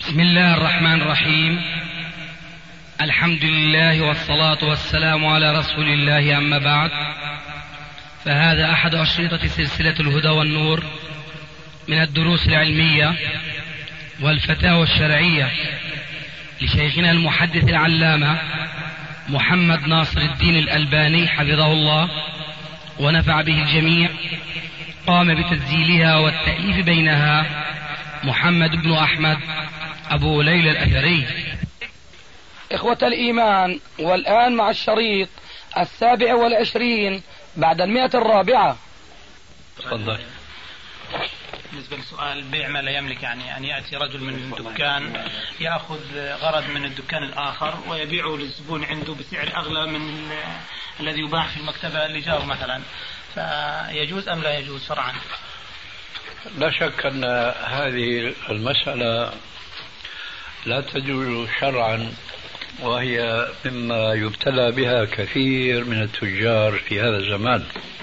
بسم الله الرحمن الرحيم. الحمد لله والصلاة والسلام على رسول الله، أما بعد، فهذا أحد أشرطة سلسلة الهدى والنور من الدروس العلمية والفتاوى الشرعية لشيخنا المحدث العلامة محمد ناصر الدين الألباني حفظه الله ونفع به الجميع. قام بتسجيلها والتأليف بينها محمد بن أحمد أبو ليلى الأثري. إخوة الإيمان، والآن مع الشريط 27 بعد 104. تفضل. بالنسبة لسؤال بيع ما لا يملك، يعني أن يأتي رجل من دكان يأخذ غرض من الدكان الآخر ويبيعه للزبون عنده بسعر أغلى من الذي يباع في المكتبة اللي جاره مثلا، فيجوز أم لا يجوز شرعا؟ لا شك أن هذه المسألة لا تجوز شرعا، وهي مما يبتلى بها كثير من التجار في هذا الزمان،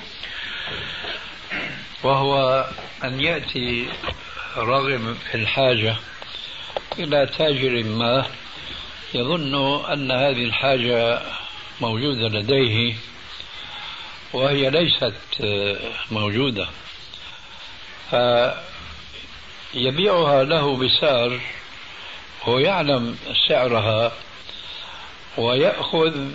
وهو أن يأتي راغب في الحاجة إلى تاجر ما يظن أن هذه الحاجة موجودة لديه وهي ليست موجودة، فيبيعها له بسعر هو يعلم سعرها، ويأخذ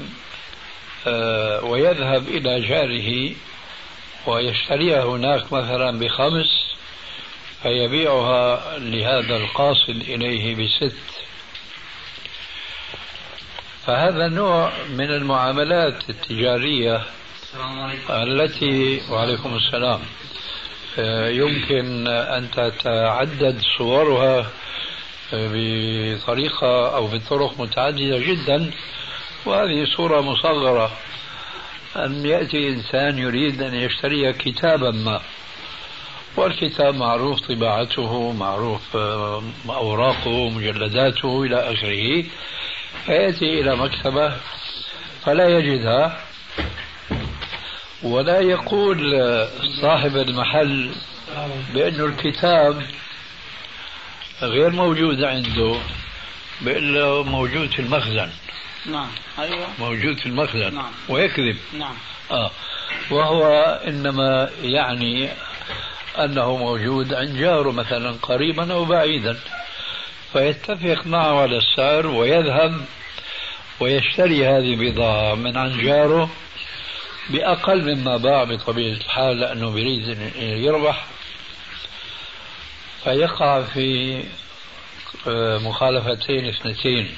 ويذهب إلى جاره ويشتريها هناك مثلا ب5، فيبيعها لهذا القاصد إليه ب6. فهذا نوع من المعاملات التجارية التي وعليكم السلام يمكن أن تتعدد صورها بطريقة أو بطرق متعددة جدا، وهذه صورة مصغرة. أن يأتي إنسان يريد أن يشتري كتابا ما، والكتاب معروف طباعته، معروف أوراقه، مجلداته إلى آخره، فيأتي إلى مكتبة فلا يجدها، ولا يقول صاحب المحل بأن الكتاب غير موجود عنده، بأن موجود في المخزن. نعم، أيوة، موجود في المخزن. نعم. ويكذب. نعم. وهو إنما يعني أنه موجود عند جاره مثلا قريبا أو بعيدا، فيتفق معه على السعر ويذهب ويشتري هذه البضاعة من عند جاره بأقل مما باع بطبيعة الحال، لأنه يريد أن يربح، فيقع في مخالفتين اثنتين.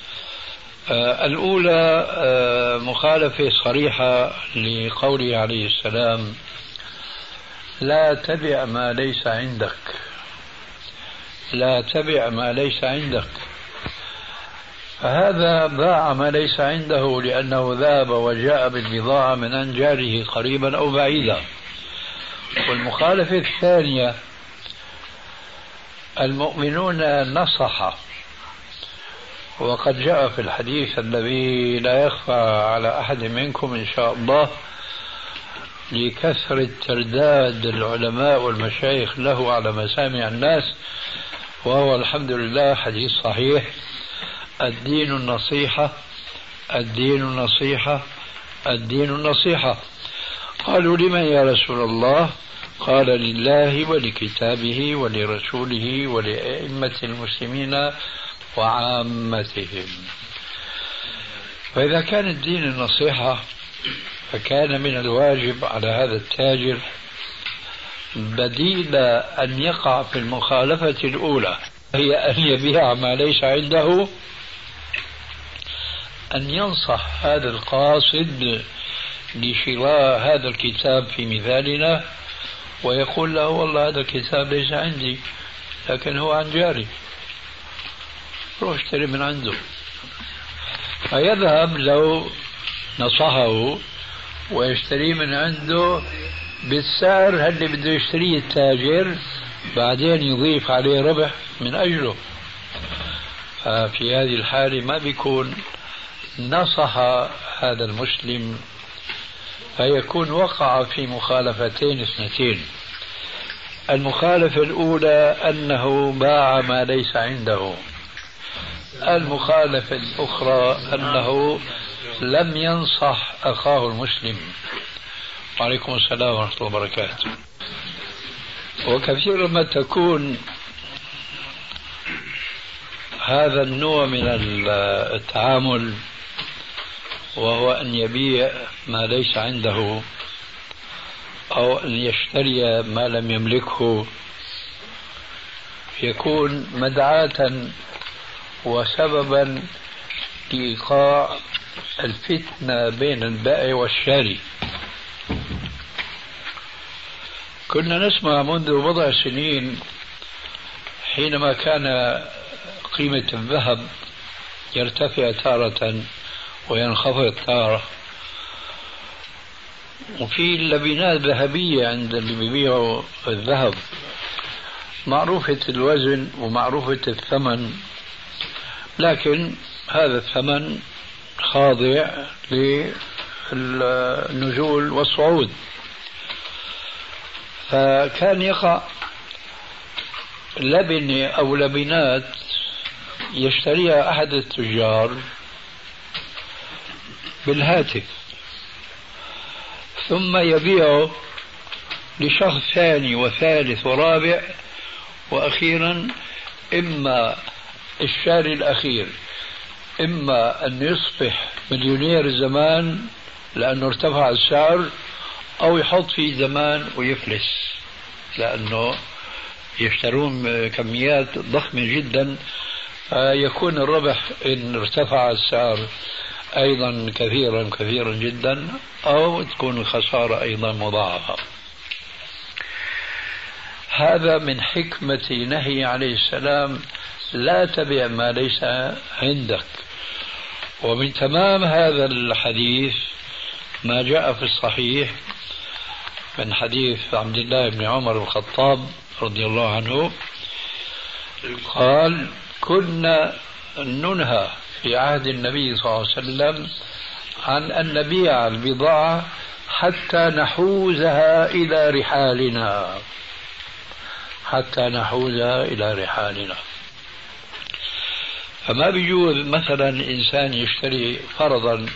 الأولى مخالفة صريحة لقوله عليه السلام: لا تبع ما ليس عندك، لا تبع ما ليس عندك. فهذا باع ما ليس عنده لأنه ذهب وجاء بالبضاعة من عند جاره قريبا أو بعيدا. والمخالفة الثانية: المؤمنون نصح، وقد جاء في الحديث الذي لا يخفى على أحد منكم إن شاء الله لكثرة ترداد العلماء والمشايخ له على مسامع الناس، وهو الحمد لله حديث صحيح: الدين النصيحة، الدين النصيحة، الدين النصيحة. قالوا: لمن يا رسول الله؟ قال: لله ولكتابه ولرسوله ولأئمة المسلمين وعامتهم. فإذا كان الدين النصيحة، فكان من الواجب على هذا التاجر بديل أن يقع في المخالفة الأولى، هي أن يبيع ما ليس عنده، أن ينصح هذا القاصد لشراء هذا الكتاب في مثالنا، ويقول له: والله هذا الكتاب ليس عندي، لكن هو عن جاري، روح اشتري من عنده. فيذهب لو نصحه ويشتري من عنده بالسعر اللي بده يشتريه التاجر، بعدين يضيف عليه ربح من أجله. ففي هذه الحالة ما بيكون نصح هذا المسلم، فيكون وقع في مخالفتين اثنتين. المخالفة الأولى أنه باع ما ليس عنده، المخالفة الأخرى أنه لم ينصح أخاه المسلم. وعليكم السلام ورحمة الله وبركاته. وكثيرا ما تكون هذا النوع من التعامل، وهو أن يبيع ما ليس عنده أو أن يشتري ما لم يملكه، يكون مدعاة وسببا لإيقاع الفتنة بين البائع والشاري. كنا نسمع منذ بضع سنين حينما كان قيمة الذهب يرتفع تارة وينخفض تارة، وفي لبنات ذهبية عند اللي بيبيعوا الذهب معروفة الوزن ومعروفة الثمن، لكن هذا الثمن خاضع للنزول والصعود. فكان يقع لبنة أو لبنات يشتريها أحد التجار بالهاتف، ثم يبيعه لشخص ثاني وثالث ورابع، وأخيرا إما الشاري الأخير إما أن يصبح مليونير الزمان لأنه ارتفع السعر، أو يحط فيه زمان ويفلس لأنه يشترون كميات ضخمة جدا، فيكون الربح إن ارتفع السعر أيضا كثيرا جدا، أو تكون الخسارة أيضا مضاعفة. هذا من حكمة نهي عليه السلام: لا تبع ما ليس عندك. ومن تمام هذا الحديث ما جاء في الصحيح من حديث عبد الله بن عمر بن الخطاب رضي الله عنه قال: كنا ننهى في عهد النبي صلى الله عليه وسلم عن أن نبيع البضاعة حتى نحوزها إلى رحالنا. فما بيجوز مثلا إنسان يشتري فرضا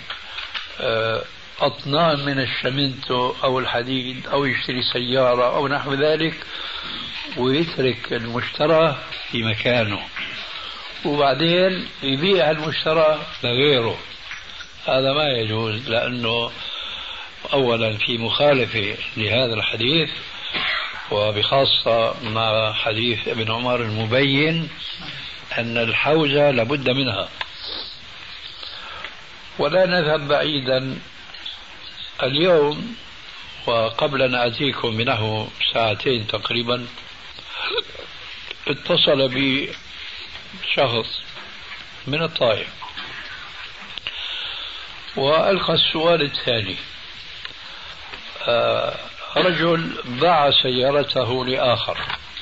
أطنان من الشمنتو أو الحديد، أو يشتري سيارة أو نحو ذلك، ويترك المشترى في مكانه وبعدين يبيع المشترى لغيره. هذا ما يجوز، لأنه أولا في مخالفة لهذا الحديث، وبخاصة مع حديث ابن عمر المبين أن الحوزة لابد منها. ولا نذهب بعيدا، اليوم وقبل أن آتيكم منه ساعتين تقريبا اتصل بي شخص من الطائف وألقى السؤال التالي: رجل باع سيارته لآخر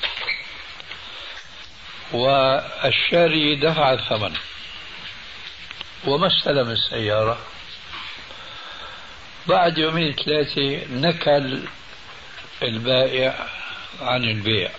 والشاري دفع الثمن وما استلم السيارة. بعد يومين ثلاثة نكل البائع عن البيع،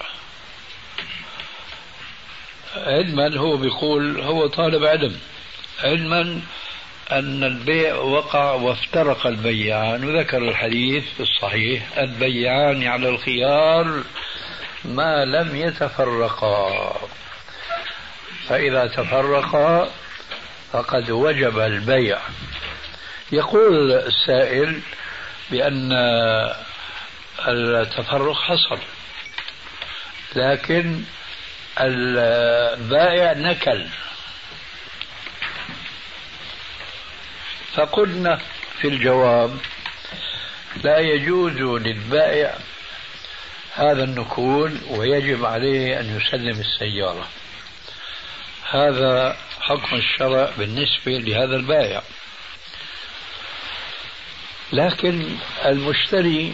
علما هو بيقول هو طالب علم، علما أن البيع وقع وافترق البيعان، وذكر الحديث الصحيح: البيعان على الخيار ما لم يتفرقا، فإذا تفرقا فقد وجب البيع. يقول السائل بأن التفرق حصل، لكن البائع نكل. فقلنا في الجواب: لا يجوز للبائع هذا النكول، ويجب عليه أن يسلم السيارة. هذا حكم الشرع بالنسبة لهذا البائع. لكن المشتري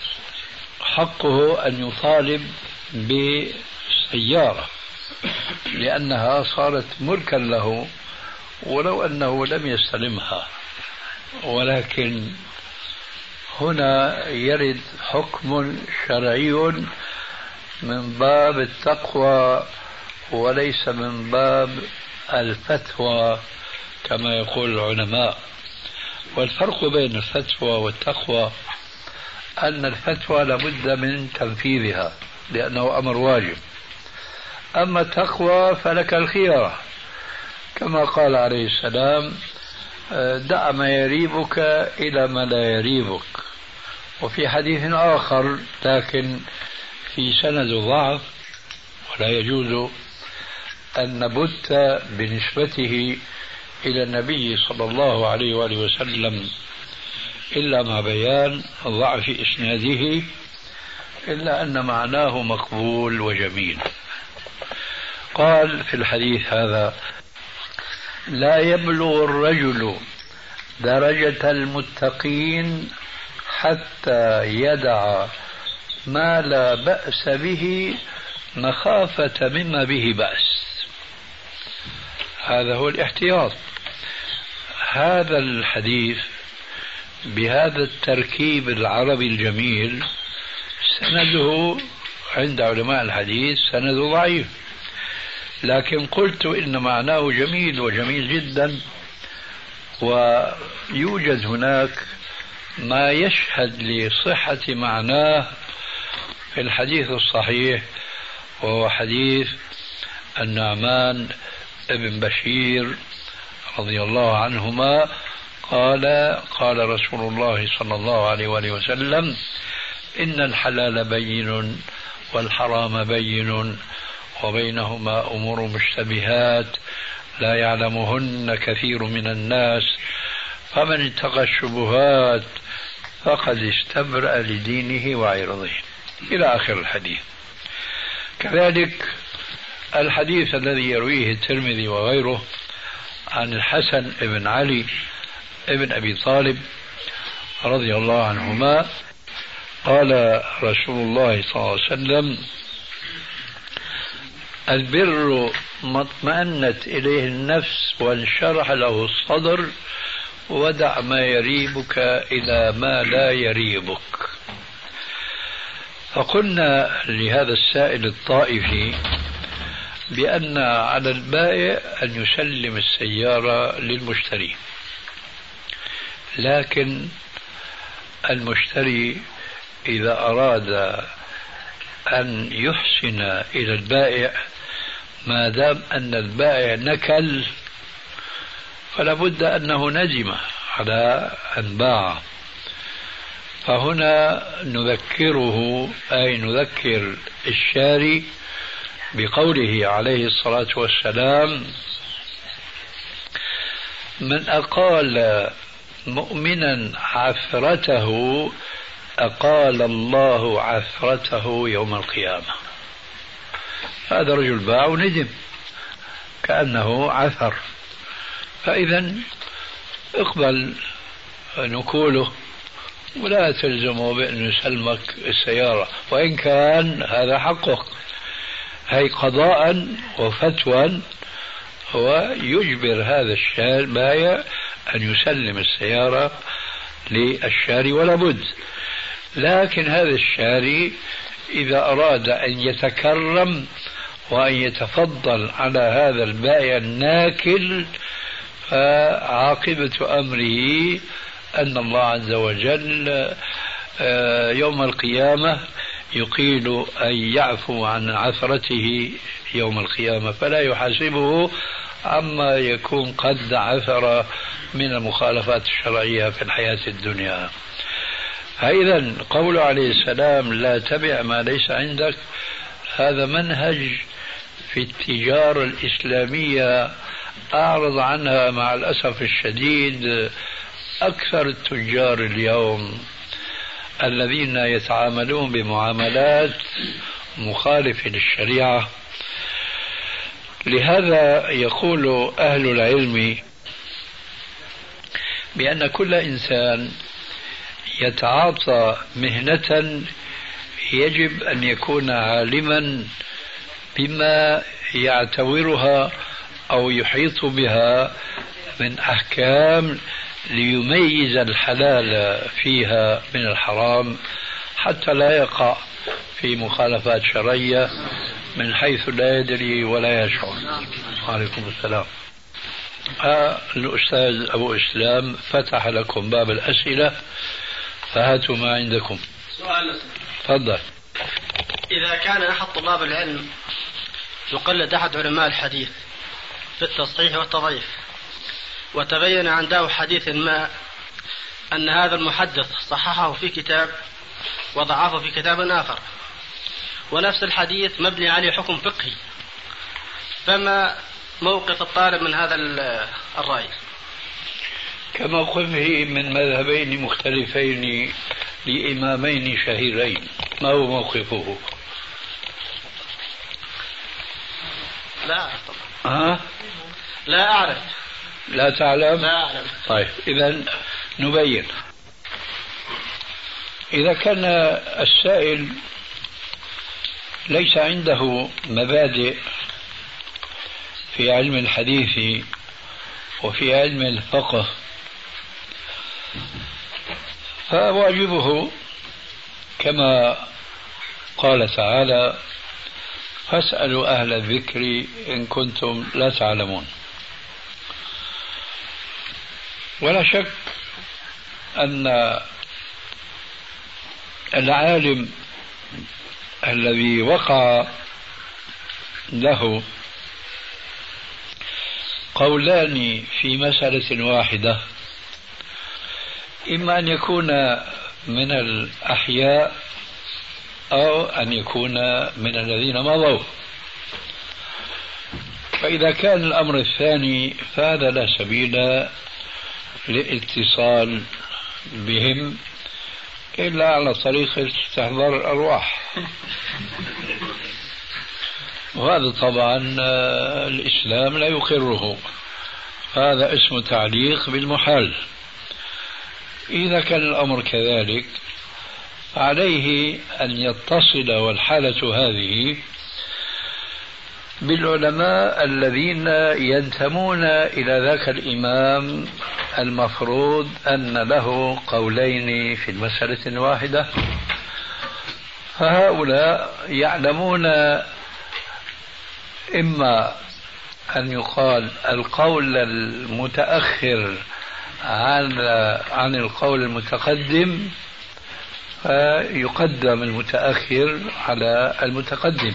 حقه أن يطالب بسيارة لأنها صارت ملكا له ولو أنه لم يستلمها. ولكن هنا يرد حكم شرعي من باب التقوى وليس من باب الفتوى كما يقول العلماء. والفرق بين الفتوى والتقوى أن الفتوى لابد من تنفيذها لأنه أمر واجب، أما التقوى فلك الخيار كما قال عليه السلام: دع ما يريبك إلى ما لا يريبك. وفي حديث آخر لكن في سند ضعف، ولا يجوز أن نبت بنسبته إلى النبي صلى الله عليه وآله وسلم إلا مع بيان ضعف إسناده، إلا أن معناه مقبول وجميل. قال في الحديث هذا: لا يبلغ الرجل درجة المتقين حتى يدع ما لا بأس به مخافة مما به بأس. هذا هو الاحتياط. هذا الحديث بهذا التركيب العربي الجميل سنده عند علماء الحديث سند ضعيف، لكن قلت إن معناه جميل وجميل جدا، ويوجد هناك ما يشهد لصحة معناه في الحديث الصحيح، وهو حديث النعمان ابن بشير رضي الله عنهما قال: قال رسول الله صلى الله عليه وآله وسلم: إن الحلال بين والحرام بين وبينهما أمور مشتبهات لا يعلمهن كثير من الناس، فمن اتقى الشبهات فقد استبرأ لدينه وعرضه، إلى آخر الحديث. كذلك الحديث الذي يرويه الترمذي وغيره عن الحسن بن علي ابن أبي طالب رضي الله عنهما قال رسول الله صلى الله عليه وسلم: البر ما اطمأنت إليه النفس وانشرح له الصدر، ودع ما يريبك إلى ما لا يريبك. فقلنا لهذا السائل الطائفي بأن على البائع أن يسلم السيارة للمشتري، لكن المشتري إذا أراد أن يحسن إلى البائع ما دام أن البائع نكل فلا بد أنه ندم على أن باع. فهنا نذكره، أي نذكر الشاري بقوله عليه الصلاة والسلام: من أقال مؤمنا عثرته أقال الله عثرته يوم القيامة. هذا رجل باع وندم كأنه عثر، فإذا اقبل نقوله ولا تلزمه بأن يسلمك السيارة، وإن كان هذا حقك. هي قضاء وفتوى هو يجبر هذا البائع أن يسلم السيارة للشاري ولا بد. لكن هذا الشاري إذا أراد أن يتكرم وأن يتفضل على هذا البائع الناكل فعاقبة أمره أن الله عز وجل يوم القيامة يقيل أن يعفو عن عثرته يوم القيامة، فلا يحاسبه عما يكون قد عثر من المخالفات الشرعية في الحياة الدنيا. فإذا قول عليه السلام: لا تبع ما ليس عندك، هذا منهج في التجارة الإسلامية أعرض عنها مع الأسف الشديد أكثر التجار اليوم الذين يتعاملون بمعاملات مخالفة للشريعة. لهذا يقول أهل العلم بأن كل إنسان يتعاطى مهنة يجب أن يكون عالما بما يعتبرها أو يحيط بها من أحكام ليميز الحلال فيها من الحرام، حتى لا يقع في مخالفات شرعية من حيث لا يدري ولا يشعر. وعليكم السلام. الأستاذ أبو إسلام فتح لكم باب الأسئلة، فهاتوا ما عندكم. سؤال. تفضل. إذا كان أحد طلاب العلم يقلد أحد علماء الحديث في التصحيح والتضعيف، وتبين عنده حديث ما أن هذا المحدث صححه في كتاب وضعفه في كتاب آخر، ونفس الحديث مبني عليه حكم فقهي، فما موقف الطالب من هذا الرأي؟ كموقفه من مذهبين مختلفين لإمامين شهيرين. ما هو موقفه؟ لا أعرف. لا أعرف. لا تعلم؟ لا أعلم. طيب إذا نبين. إذا كان السائل ليس عنده مبادئ في علم الحديث وفي علم الفقه، فواجبه كما قال تعالى: فاسألوا أهل الذكر إن كنتم لا تعلمون. ولا شك أن العالم الذي وقع له قولان في مسألة واحدة إما أن يكون من الأحياء أو أن يكون من الذين مضوا. فإذا كان الأمر الثاني فهذا لا سبيل للاتصال بهم إلا على طريق استحضار الأرواح، وهذا طبعا الإسلام لا يقره، هذا اسمه تعليق بالمحال. إذا كان الأمر كذلك عليه أن يتصل، والحالة هذه بالعلماء الذين ينتمون إلى ذاك الإمام المفروض أن له قولين في المسألة الواحدة، فهؤلاء يعلمون إما أن يقال القول المتأخر عن القول المتقدم، فيقدم المتأخر على المتقدم،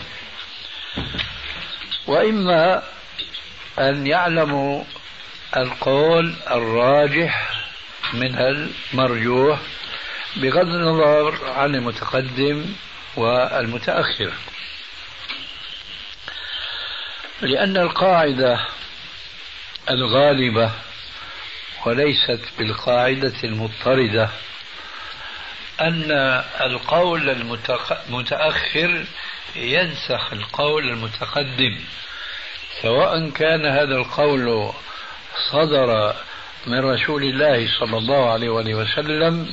وإما أن يعلموا القول الراجح من المرجوح بغض النظر عن المتقدم والمتأخر. لأن القاعدة الغالبة وليست بالقاعدة المضطردة أن القول المتأخر ينسخ القول المتقدم، سواء كان هذا القول صدر من رسول الله صلى الله عليه وسلم،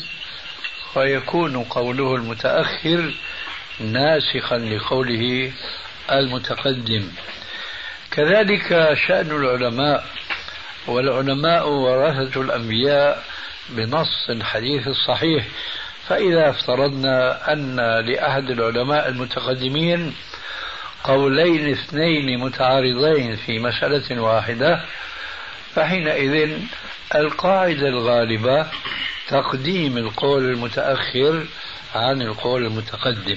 فيكون قوله المتأخر ناسخا لقوله المتقدم. كذلك شأن العلماء، والعلماء ورثة الأنبياء بنص الحديث الصحيح. فإذا افترضنا أن لأحد العلماء المتقدمين قولين اثنين متعارضين في مسألة واحدة، فحينئذ القاعدة الغالبة تقديم القول المتأخر عن القول المتقدم،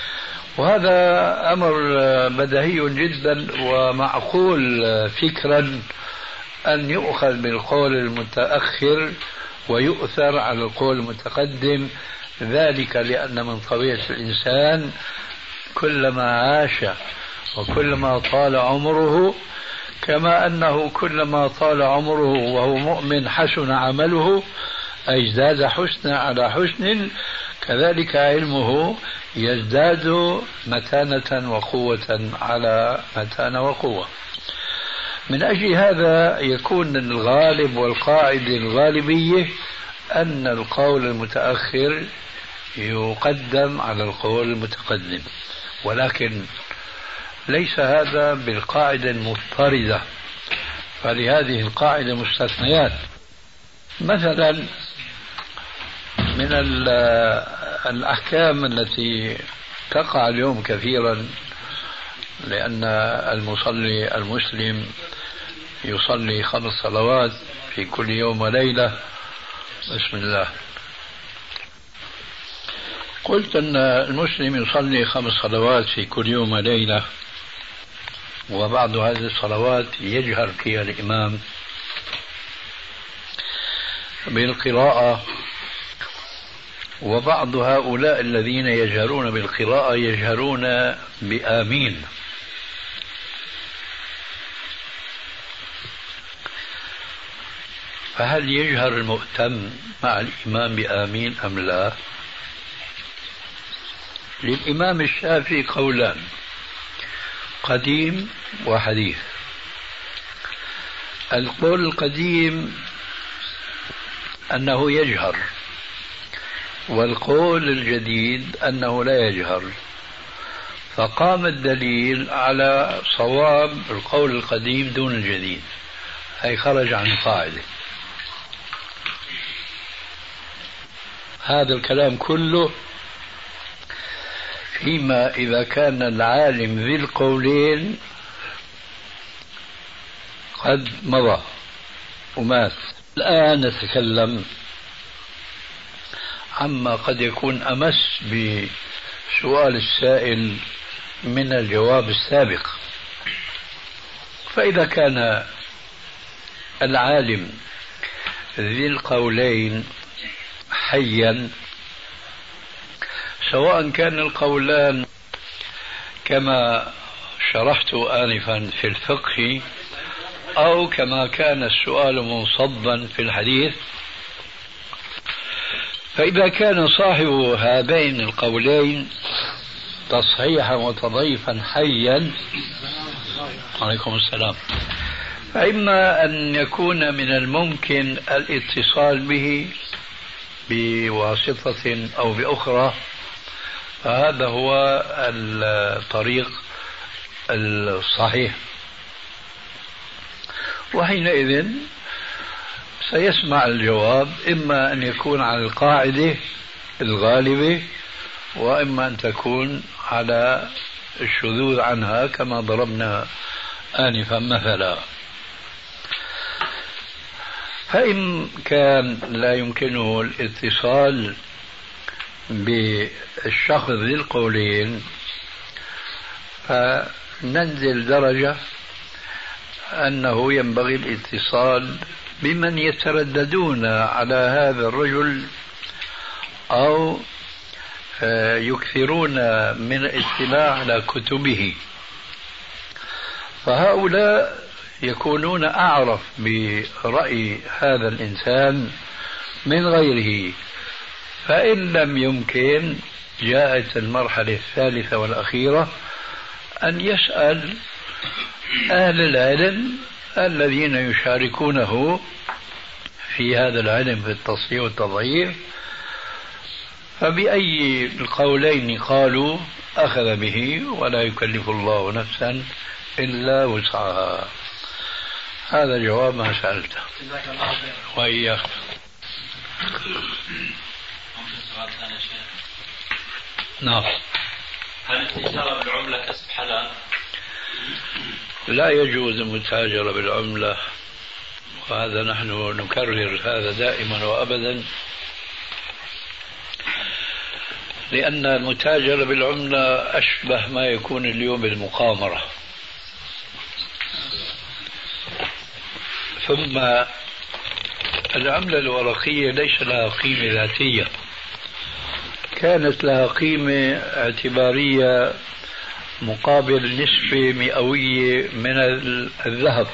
وهذا أمر بديهي جدا ومعقول فكرا أن يؤخذ بالقول المتأخر ويؤثر على القول المتقدم، ذلك لأن من طبيعة الإنسان كلما عاش وكلما طال عمره، كما أنه كلما طال عمره وهو مؤمن حسن عمله أي ازداد حسنا على حسن، كذلك علمه يزداد متانة وقوة على متانة وقوة. من أجل هذا يكون الغالب والقاعدة الغالبية أن القول المتأخر يقدم على القول المتقدم، ولكن ليس هذا بالقاعدة المضطردة، فلهذه القاعدة مستثنيات. مثلا من الأحكام التي تقع اليوم كثيرا لأن المصلي المسلم يصلي 5 صلوات في كل يوم وليلة. بسم الله. قلت أن المسلم يصلي 5 صلوات في كل يوم وليلة، وبعض هذه الصلوات يجهر فيها الإمام بالقراءة، وبعض هؤلاء الذين يجهرون بالقراءة يجهرون بآمين. فهل يجهر المؤتم مع الإمام بآمين أم لا؟ للإمام الشافعي قولان، قديم وحديث. القول القديم أنه يجهر، والقول الجديد أنه لا يجهر، فقام الدليل على صواب القول القديم دون الجديد، أي خرج عن القاعدة. هذا الكلام كله فيما إذا كان العالم ذي القولين قد مضى ومات. الآن نتكلم عما قد يكون أمس بسؤال السائل من الجواب السابق. فإذا كان العالم ذي القولين حيا، سواء كان القولان كما شرحت آنفا في الفقه أو كما كان السؤال منصبا في الحديث، فإذا كان صاحب هذين القولين تصحيحا وتضعيفا حيا، عليكم السلام، فإما أن يكون من الممكن الاتصال به بواسطة أو بأخرى، فهذا هو الطريق الصحيح، وحينئذ سيسمع الجواب إما أن يكون على القاعدة الغالبة، وإما أن تكون على الشذوذ عنها كما ضربنا آنفا مثلا. فإن كان لا يمكنه الاتصال بالشخص ذي القولين، فننزل درجة أنه ينبغي الاتصال بمن يترددون على هذا الرجل أو يكثرون من الاطلاع على كتبه، فهؤلاء يكونون أعرف برأي هذا الإنسان من غيره. فإن لم يمكن، جاءت المرحلة الثالثة والأخيرة أن يسأل أهل العلم الذين يشاركونه في هذا العلم في التصحيح والتضعيف، فبأي القولين قالوا أخذ به، ولا يكلف الله نفسا إلا وسعها. هذا جواب ما سألته. وإياك. نعم. هل التجارة بالعملة كسب حلال؟ لا يجوز المتاجرة بالعملة، وهذا نحن نكرر هذا دائما وأبدا، لأن المتاجرة بالعملة أشبه ما يكون اليوم بالمقامرة. ثم العملة الورقية ليس لها قيمة ذاتية، كانت لها قيمة اعتبارية مقابل نسبة مئوية من الذهب،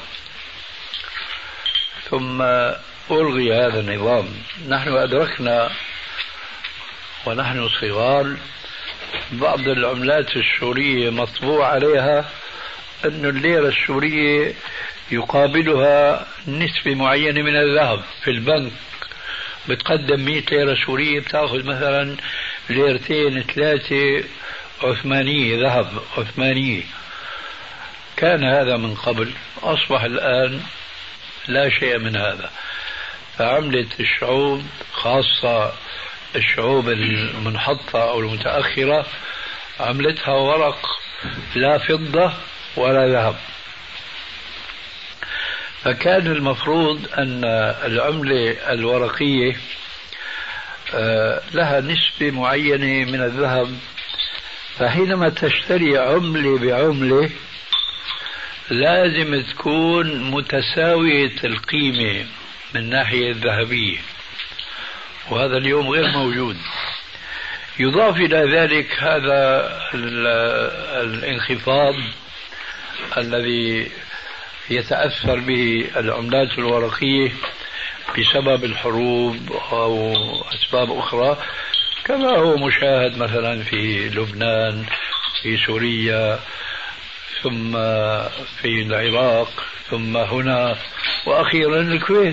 ثم ألغي هذا النظام. نحن أدركنا ونحن صغار بعض العملات السورية مطبوع عليها أن الليرة السورية يقابلها نسبة معينة من الذهب. في البنك بتقدم 100 ليرة سورية بتأخذ مثلا 2 3 عثمانية، ذهب عثمانية. كان هذا من قبل، أصبح الآن لا شيء من هذا. فعملة الشعوب، خاصة الشعوب المنحطة أو المتأخرة، عملتها ورق لا فضة ولا ذهب. فكان المفروض أن العملة الورقية لها نسبة معينة من الذهب، فحينما تشتري عملة بعملة لازم تكون متساوية القيمة من الناحية الذهبية، وهذا اليوم غير موجود. يضاف إلى ذلك هذا الانخفاض الذي يتأثر به العملات الورقية بسبب الحروب أو أسباب أخرى، كما هو مشاهد مثلا في لبنان، في سوريا، ثم في العراق، ثم هنا، وأخيرا الكويت.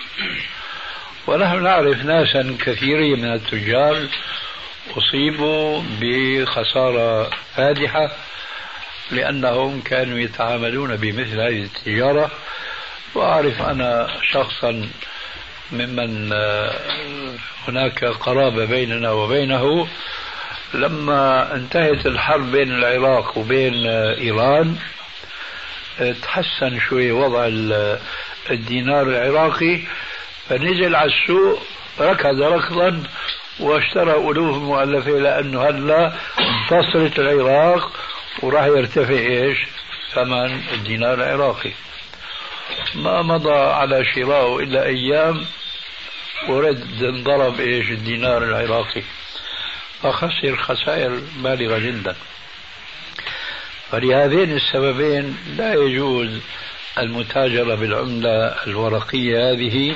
ونحن نعرف ناسا كثيرين من التجار أصيبوا بخسارة فادحة لأنهم كانوا يتعاملون بمثل هذه التجارة. وأعرف أنا شخصا ممن هناك قرابة بيننا وبينه، لما انتهت الحرب بين العراق وبين إيران تحسن شوي وضع الدينار العراقي، فنزل على السوق ركض ركضا واشترى ألوف مؤلفة، لأنه هلا انتصرت العراق وراح يرتفع ايش ثمن الدينار العراقي. ما مضى على شرائه إلا أيام ورد انضرب ايش الدينار العراقي، فخسر خسائر بالغة جدا. فلهذين السببين لا يجوز المتاجرة بالعملة الورقية هذه،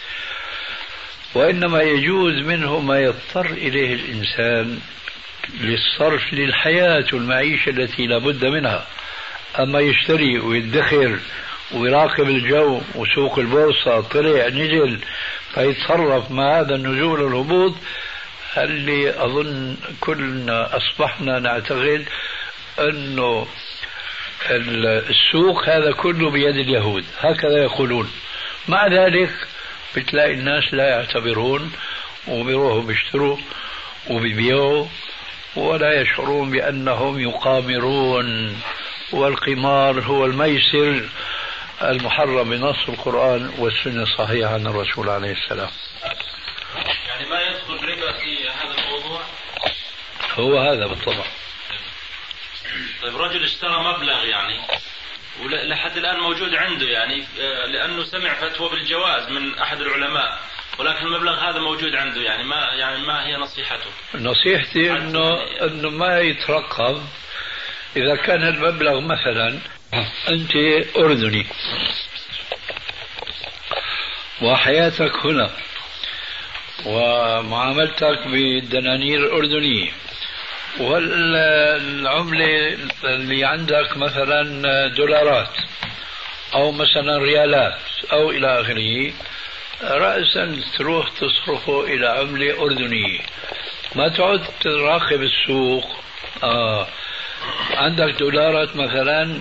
وإنما يجوز منه ما يضطر إليه الإنسان للصرف للحياة والمعيشة التي لا بد منها. أما يشتري ويدخر ويراقب الجو وسوق البورصة طلع نزل فيتصرف مع هذا النزول والهبوط، اللي أظن كلنا أصبحنا نعتقد أنه السوق هذا كله بيد اليهود، هكذا يقولون. مع ذلك بتلاقي الناس لا يعتبرون وبيروحوا بيشتروا وبيبيعوا ولا يشعرون بأنهم يقامرون. والقمار هو الميسر المحرم بنص القرآن والسنة الصحيحة عن الرسول عليه السلام. يعني ما يدخل ربا في هذا الموضوع؟ هو هذا بالطبع. طيب رجل اشترى مبلغ يعني ولحد الآن موجود عنده، يعني لأنه سمع فتوى بالجواز من أحد العلماء، ولكن المبلغ هذا موجود عنده، يعني ما هي نصيحته؟ نصيحتي انه ما يترقب. اذا كان المبلغ مثلا انت اردني وحياتك هنا ومعاملتك بالدنانير الاردنيه والعمله اللي عندك مثلا دولارات او مثلا ريالات او الى اخره، رأسا تروح تصرفه إلى عملة أردنية، ما تعد تراقب السوق. عندك دولارات مثلا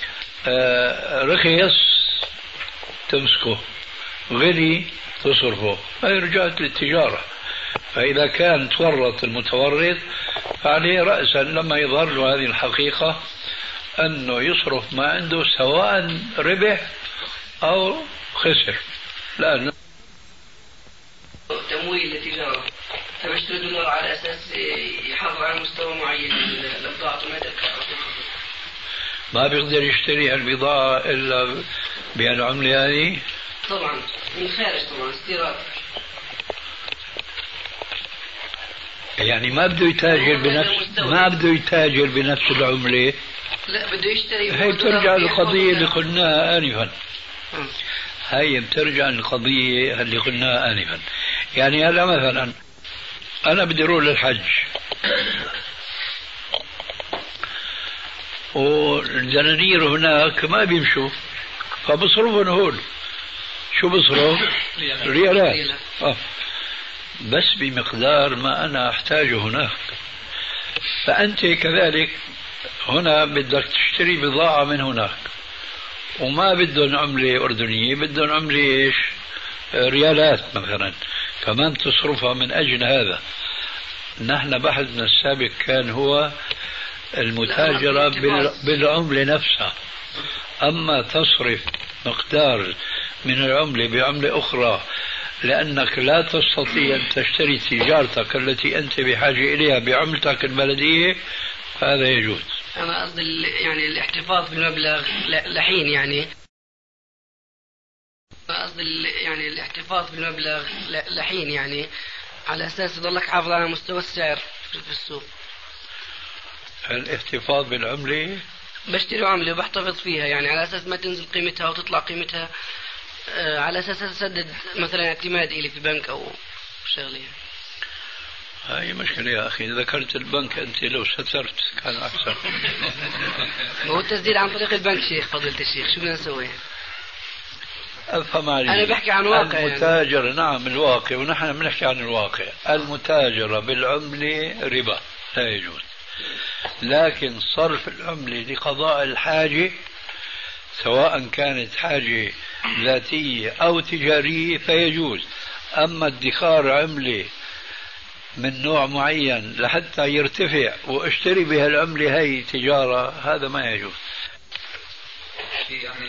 رخيص تمسكه، غلي تصرفه، هي رجعت للتجارة. فإذا كان تورط المتورط فعليه رأسا لما يظهر له هذه الحقيقة أنه يصرف ما عنده سواء ربح أو خسر. لأنه تمويل للتجارة، فبيشتري دولار على أساس يحافظ على مستوى معين من البضاعة وما ما بيقدر يشتري البضاعة إلا بهالعملة هذه؟ طبعا من خارج، طبعا استيراد. يعني ما بده يتاجر بنفس العملة. لا بده يشتري. هي بترجع للقضية اللي قلناها آنفا. هي بترجع للقضية اللي قلناها آنفا. يعني هلا مثلا أنا بدي أروح للحج والدنانير هناك ما بيمشوا، فبصرفهم هون. شو بصرف؟ ريالات. بس بمقدار ما أنا أحتاجه هناك. فأنت كذلك هنا بدك تشتري بضاعة من هناك وما بدهم عملة أردنية، بدهم عملة إيش؟ ريالات مثلا، كمان تصرفها من أجل هذا. نحن بحثنا السابق كان هو المتاجرة بالعملة نفسها. أما تصرف مقدار من العملة بعملة أخرى لأنك لا تستطيع أن تشتري تجارتك التي أنت بحاجة إليها بعملتك البلدية فهذا يجوز. أنا قصدي يعني الاحتفاظ بالمبلغ لحين يعني الاحتفاظ بالمبلغ لحين يعني على أساس يضلك حافظ على مستوى السعر في السوق. الاحتفاظ بالعملة بشتري عملة وبحتفظ فيها يعني على أساس ما تنزل قيمتها وتطلع قيمتها، على أساس أسدد مثلا اعتماد إلي في بنك أو شغلة. هاي مشكلة يا أخي، ذكرت البنك أنت لو سترت كان أحسن. هو التسديد عن طريق البنك شيخ، فضيلة الشيخ، شو بدنا نسوي؟ أفهم عليك. أنا بحكي عن واقع المتاجرة يعني. نعم الواقع، ونحن بنحكي عن الواقع. المتاجرة بالعملة ربا لا يجوز، لكن صرف العملة لقضاء الحاجة سواء كانت حاجة ذاتية أو تجارية فيجوز. أما ادخار عملة من نوع معين لحتى يرتفع واشتري بها العملة هي تجارة هذا ما يجوز. يعني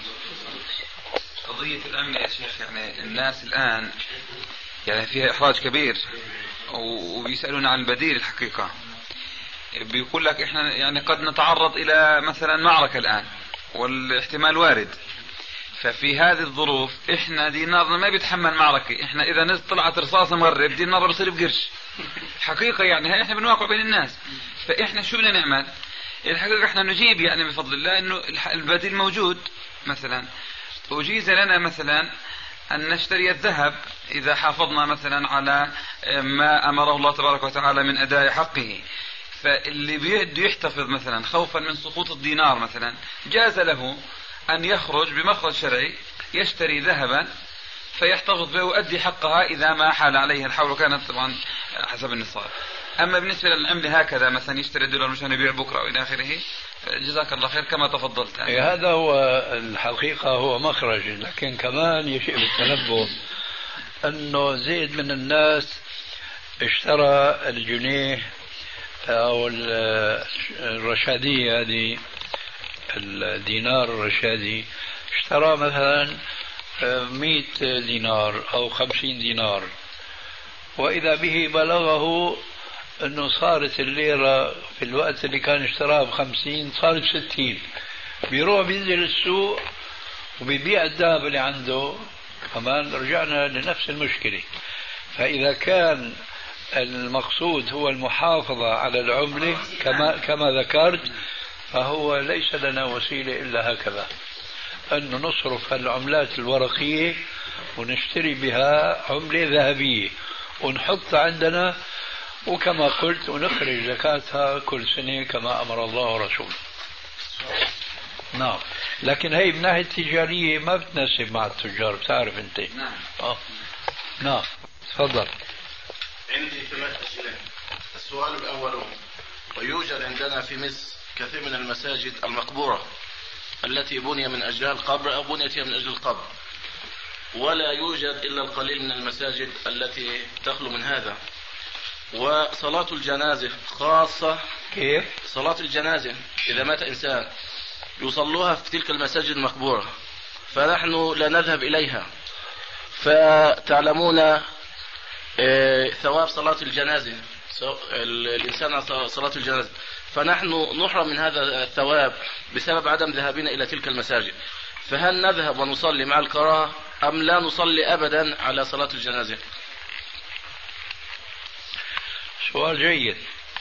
قضية العملة يا شيخ، يعني الناس الآن يعني فيها إحراج كبير وبيسألون عن البديل. الحقيقة بيقول لك إحنا يعني قد نتعرض إلى مثلا معركة الآن والاحتمال وارد، ففي هذه الظروف إحنا دينارنا ما بيتحمل معركة. إحنا إذا نزل طلعت رصاصة مغرب دينار بصير بقرش. حقيقة يعني هاي إحنا بنواقع بين الناس، فإحنا شو بدنا نعمل؟ الحقيقة إحنا نجيب يعني بفضل الله إنه البديل موجود. مثلا أجيز لنا مثلا أن نشتري الذهب إذا حافظنا مثلا على ما أمره الله تبارك وتعالى من أداء حقه. فاللي بده يحتفظ مثلا خوفا من سقوط الدينار مثلا جاز له أن يخرج بمخرج شرعي يشتري ذهبا فيحتفظ به ويؤدي حقها إذا ما حال عليه الحول، وكانت طبعا حسب النصاب. أما بالنسبة للعملة هكذا مثلا يشتري الدولار مشان يبيع بكرة وإلى آخره، جزاك الله خير كما تفضلت. هذا هو الحقيقة هو مخرج، لكن كمان يشيء بالتنبه أنه زيد من الناس اشترى الجنيه أو الرشادية هذه الدينار الرشادي، اشترى مثلا 100 دينار أو 50 دينار، وإذا به بلغه أنه صارت الليرة في الوقت اللي كان اشتراها ب50 صارت 60. بيروح بينزل السوق وبيبيع الذهب اللي عنده، كمان رجعنا لنفس المشكلة. فإذا كان المقصود هو المحافظة على العملة كما ذكرت، فهو ليس لنا وسيلة إلا هكذا، أن نصرف العملات الورقية ونشتري بها عملة ذهبية ونحط عندنا، وكما قلت ونخرج زكاتها كل سنة كما أمر الله ورسوله. نعم، لكن هي من ناحية تجارية ما بتناسب مع التجار، بتعرف أنت. نعم تفضل. عندي 8 أسئلة. السؤال الأول: ويوجد عندنا في مصر كثير من المساجد المقبورة التي بني من أجلها القبر أو بنيت من أجل القبر، ولا يوجد إلا القليل من المساجد التي تخلو من هذا. وصلاة الجنازة خاصة، كيف؟ صلاة الجنازة إذا مات إنسان يصلوها في تلك المساجد المقبورة، فنحن لا نذهب إليها. فتعلمون ثواب صلاة الجنازة، الإنسان على صلاة الجنازة، فنحن نحرم من هذا الثواب بسبب عدم ذهابنا إلى تلك المساجد. فهل نذهب ونصلي مع الكراهة أم لا نصلي أبدا على صلاة الجنازة؟ سؤال جيد.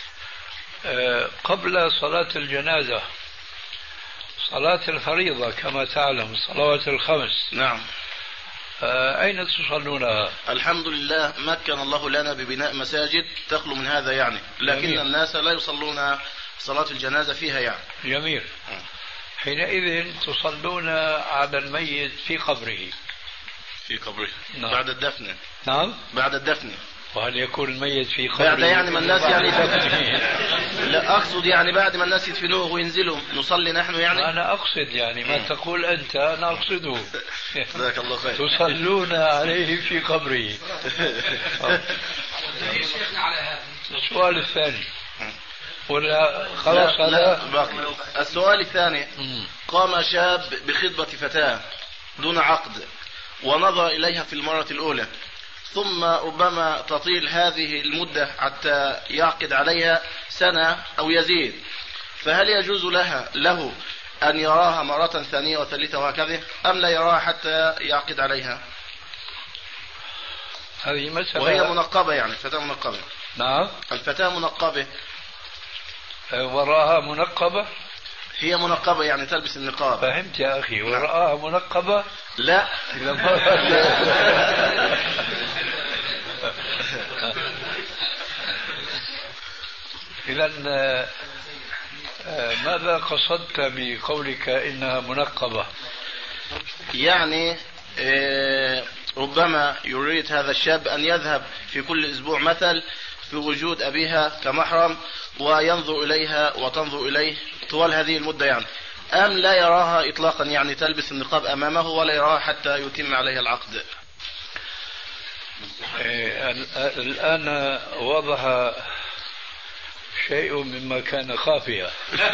قبل صلاة الجنازة صلاة الفريضة كما تعلم، الصلوات الخمس. نعم. أين تصلونها؟ الحمد لله مكن الله لنا ببناء مساجد تخلو من هذا يعني، لكن جميل. الناس لا يصلون صلاة الجنازة فيها يعني. جميل. حينئذ تصلون على الميت في قبره. في قبره. نعم. بعد الدفن. نعم. بعد الدفن. وهل يكون الميت في قبره بعد يعني ما الناس يعني لا أقصد يعني بعد ما الناس يدفنوه وينزلوا نصلي نحن يعني. أنا أقصد يعني ما تقول أنت، أنا أقصده. جزاك الله خير. تصلون عليه في قبره. السؤال الثاني: ولا خلاص هذا؟ لا باقي. السؤال الثاني: قام شاب بخطبة فتاة دون عقد ونظر إليها في المرة الأولى، ثم ربما تطيل هذه المدة حتى يعقد عليها سنة أو يزيد، فهل يجوز له أن يراها مرة ثانية وثالثة وهكذا، أم لا يراها حتى يعقد عليها؟ هذه مسألة. وهي منقبة، يعني الفتاة منقبة. نعم، الفتاة منقبة. وراها منقبة. هي منقبة يعني تلبس النقاب. فهمت يا أخي؟ وراها منقبة. لا. إذا ماذا قصدت بقولك إنها منقبة؟ يعني ربما يريد هذا الشاب أن يذهب في كل أسبوع مثل في وجود أبيها كمحرم، وينظر إليها وتنظر إليه طوال هذه المدة، يعني أم لا يراها إطلاقا، يعني تلبس النقاب أمامه ولا يراها حتى يتم عليها العقد؟ الآن وضح شيء مما كان خافيا.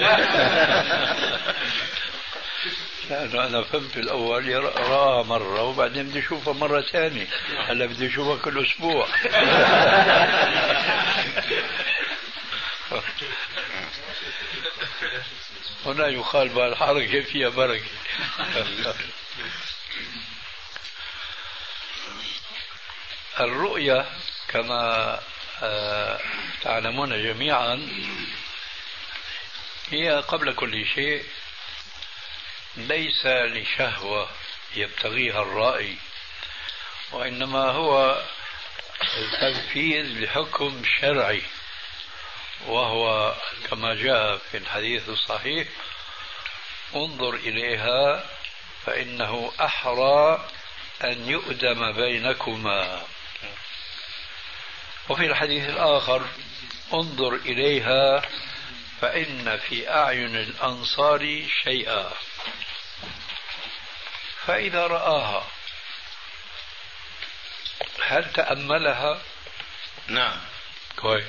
لأنه أنا فهمت الأول يراها مرة وبعدين بدي أشوفها مرة ثانية، هلا بدي أشوفها كل أسبوع. هنا يقال بالحركة فيها بركة. الرؤية كما تعلمون جميعا هي قبل كل شيء ليس لشهوة يبتغيها الرائي، وإنما هو تنفيذ لحكم شرعي، وهو كما جاء في الحديث الصحيح: انظر إليها فإنه أحرى أن يؤدم بينكما. وفي الحديث الآخر: انظر إليها فإن في أعين الأنصار شيئا. فإذا رآها هل تأملها؟ نعم. كويس.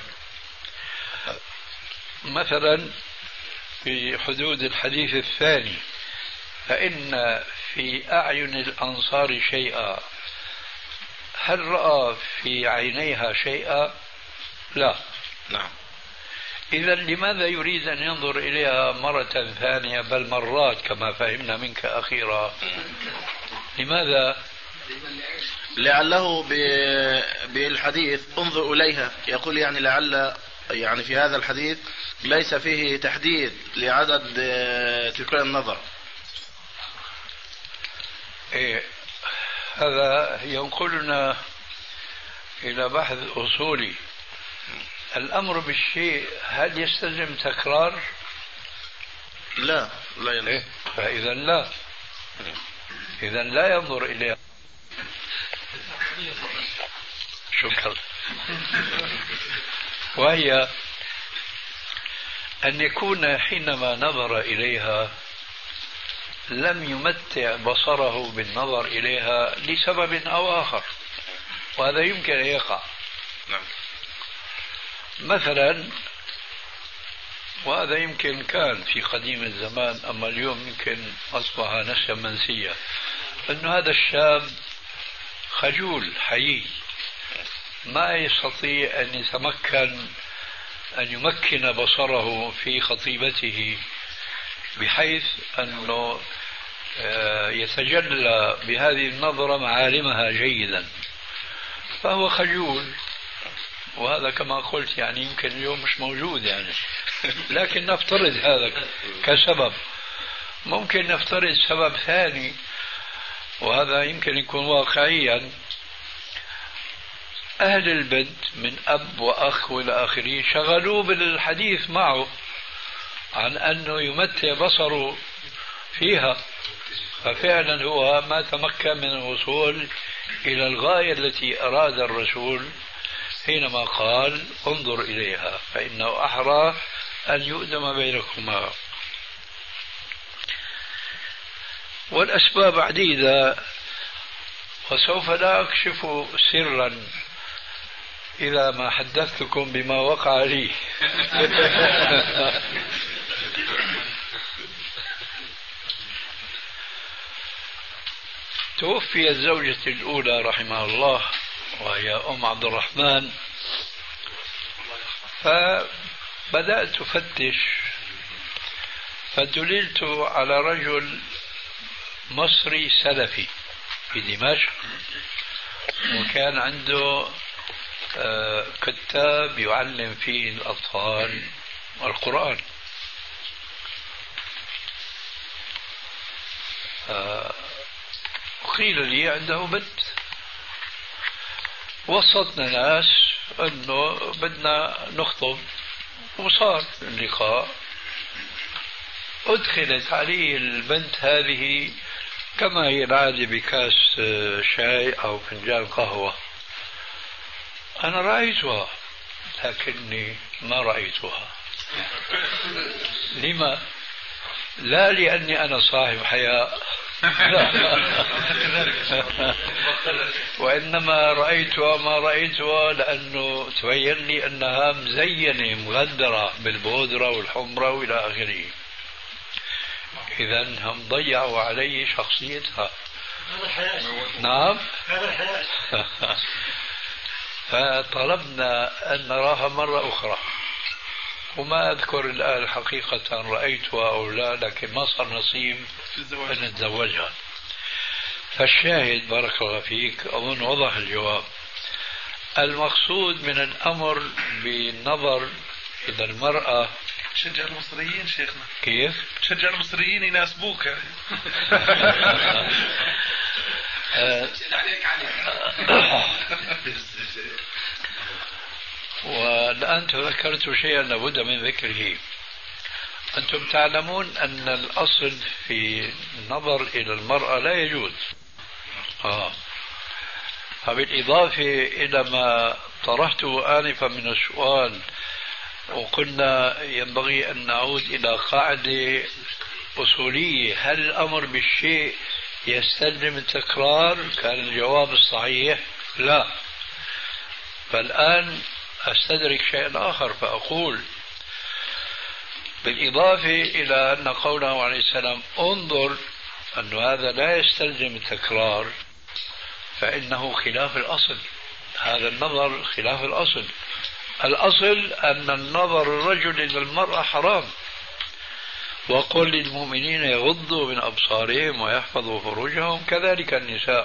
مثلا في حدود الحديث الثاني: فإن في أعين الأنصار شيئا، هل رأى في عينيها شيئا؟ لا. نعم. إذا لماذا يريد أن ينظر إليها مرة ثانية بل مرات كما فهمنا منك أخيرا؟ لماذا؟ لعله بالحديث انظر إليها يقول يعني لعل يعني في هذا الحديث ليس فيه تحديد لعدد تكرار النظر. إيه، هذا ينقلنا إلى بحث أصولي. الأمر بالشيء هل يستلزم تكرار؟ لا يلزم. إيه؟ فإذا لا، إذا لا ينظر إليها. شكرا. وهي أن يكون حينما نظر إليها لم يمتع بصره بالنظر إليها لسبب أو آخر، وهذا يمكن أن يقع. نعم. مثلا، وهذا يمكن كان في قديم الزمان أما اليوم يمكن أصبح نسيا منسيا، أن هذا الشاب خجول حيي ما يستطيع أن يمكن بصره في خطيبته بحيث أنه يتجلى بهذه النظرة معالمها جيدا، فهو خجول. وهذا كما قلت يعني يمكن اليوم مش موجود يعني، لكن نفترض هذا كسبب. ممكن نفترض سبب ثاني، وهذا يمكن يكون واقعيا. أهل البنت من أب وأخ وإلى آخره شغلوه بالحديث معه عن أنه يمتع بصره فيها، ففعلا هو ما تمكن من الوصول إلى الغاية التي أراد الرسول حينما قال انظر إليها فإنه أحرى أن يؤدم بينكما. والأسباب عديدة، وسوف لا أكشف سرا إذا ما حدثتكم بما وقع لي. توفيت زوجتي الأولى رحمها الله وهي أم عبد الرحمن، فبدأت أفتش فدللت على رجل مصري سلفي في دمشق، وكان عنده كتاب يعلم فيه الأطفال القرآن. قيل لي عنده بنت، وسطنا ناس أنه بدنا نخطب، وصار اللقاء. أدخلت عليه البنت هذه كما هي العادة بكاس شاي أو فنجان قهوة. أنا رأيتها لكني ما رأيتها. لما؟ لا لأني أنا صاحب حياء، وإنما رأيتها ما رأيتها لأنه تبين لي أنها مزينة مغدرة بالبودرة والحمرة وإلى آخره. إذن هم ضيعوا علي شخصيتها. نعم. فطلبنا أن نراها مرة أخرى، وما أذكر الآن حقيقة رأيتها أو لا، لكن ما صار نصيب أن نتزوجها. فالشاهد بارك الله فيك أظن وضح الجواب. المقصود من الأمر بالنظر إلى المرأة. شجع المصريين شيخنا. كيف؟ شجع المصريين يناسبوك. والآن تذكرت شيئا لابد من ذكره. أنتم تعلمون أن الأصل في النظر إلى المرأة لا يجوز. فبالإضافة إلى ما طرحته آنفا من السؤال، وقلنا ينبغي أن نعود إلى قاعدة أصولية: هل الأمر بالشيء يستلزم التكرار؟ كان الجواب الصحيح لا. فالآن أستدرك شيئا آخر فأقول بالإضافة إلى أن قوله عليه السلام انظر أن هذا لا يستلزم التكرار، فإنه خلاف الأصل. هذا النظر خلاف الأصل. الأصل أن النظر الرجل إلى المرأة حرام، وقل للمؤمنين يغضوا من أبصارهم ويحفظوا فروجهم كذلك النساء.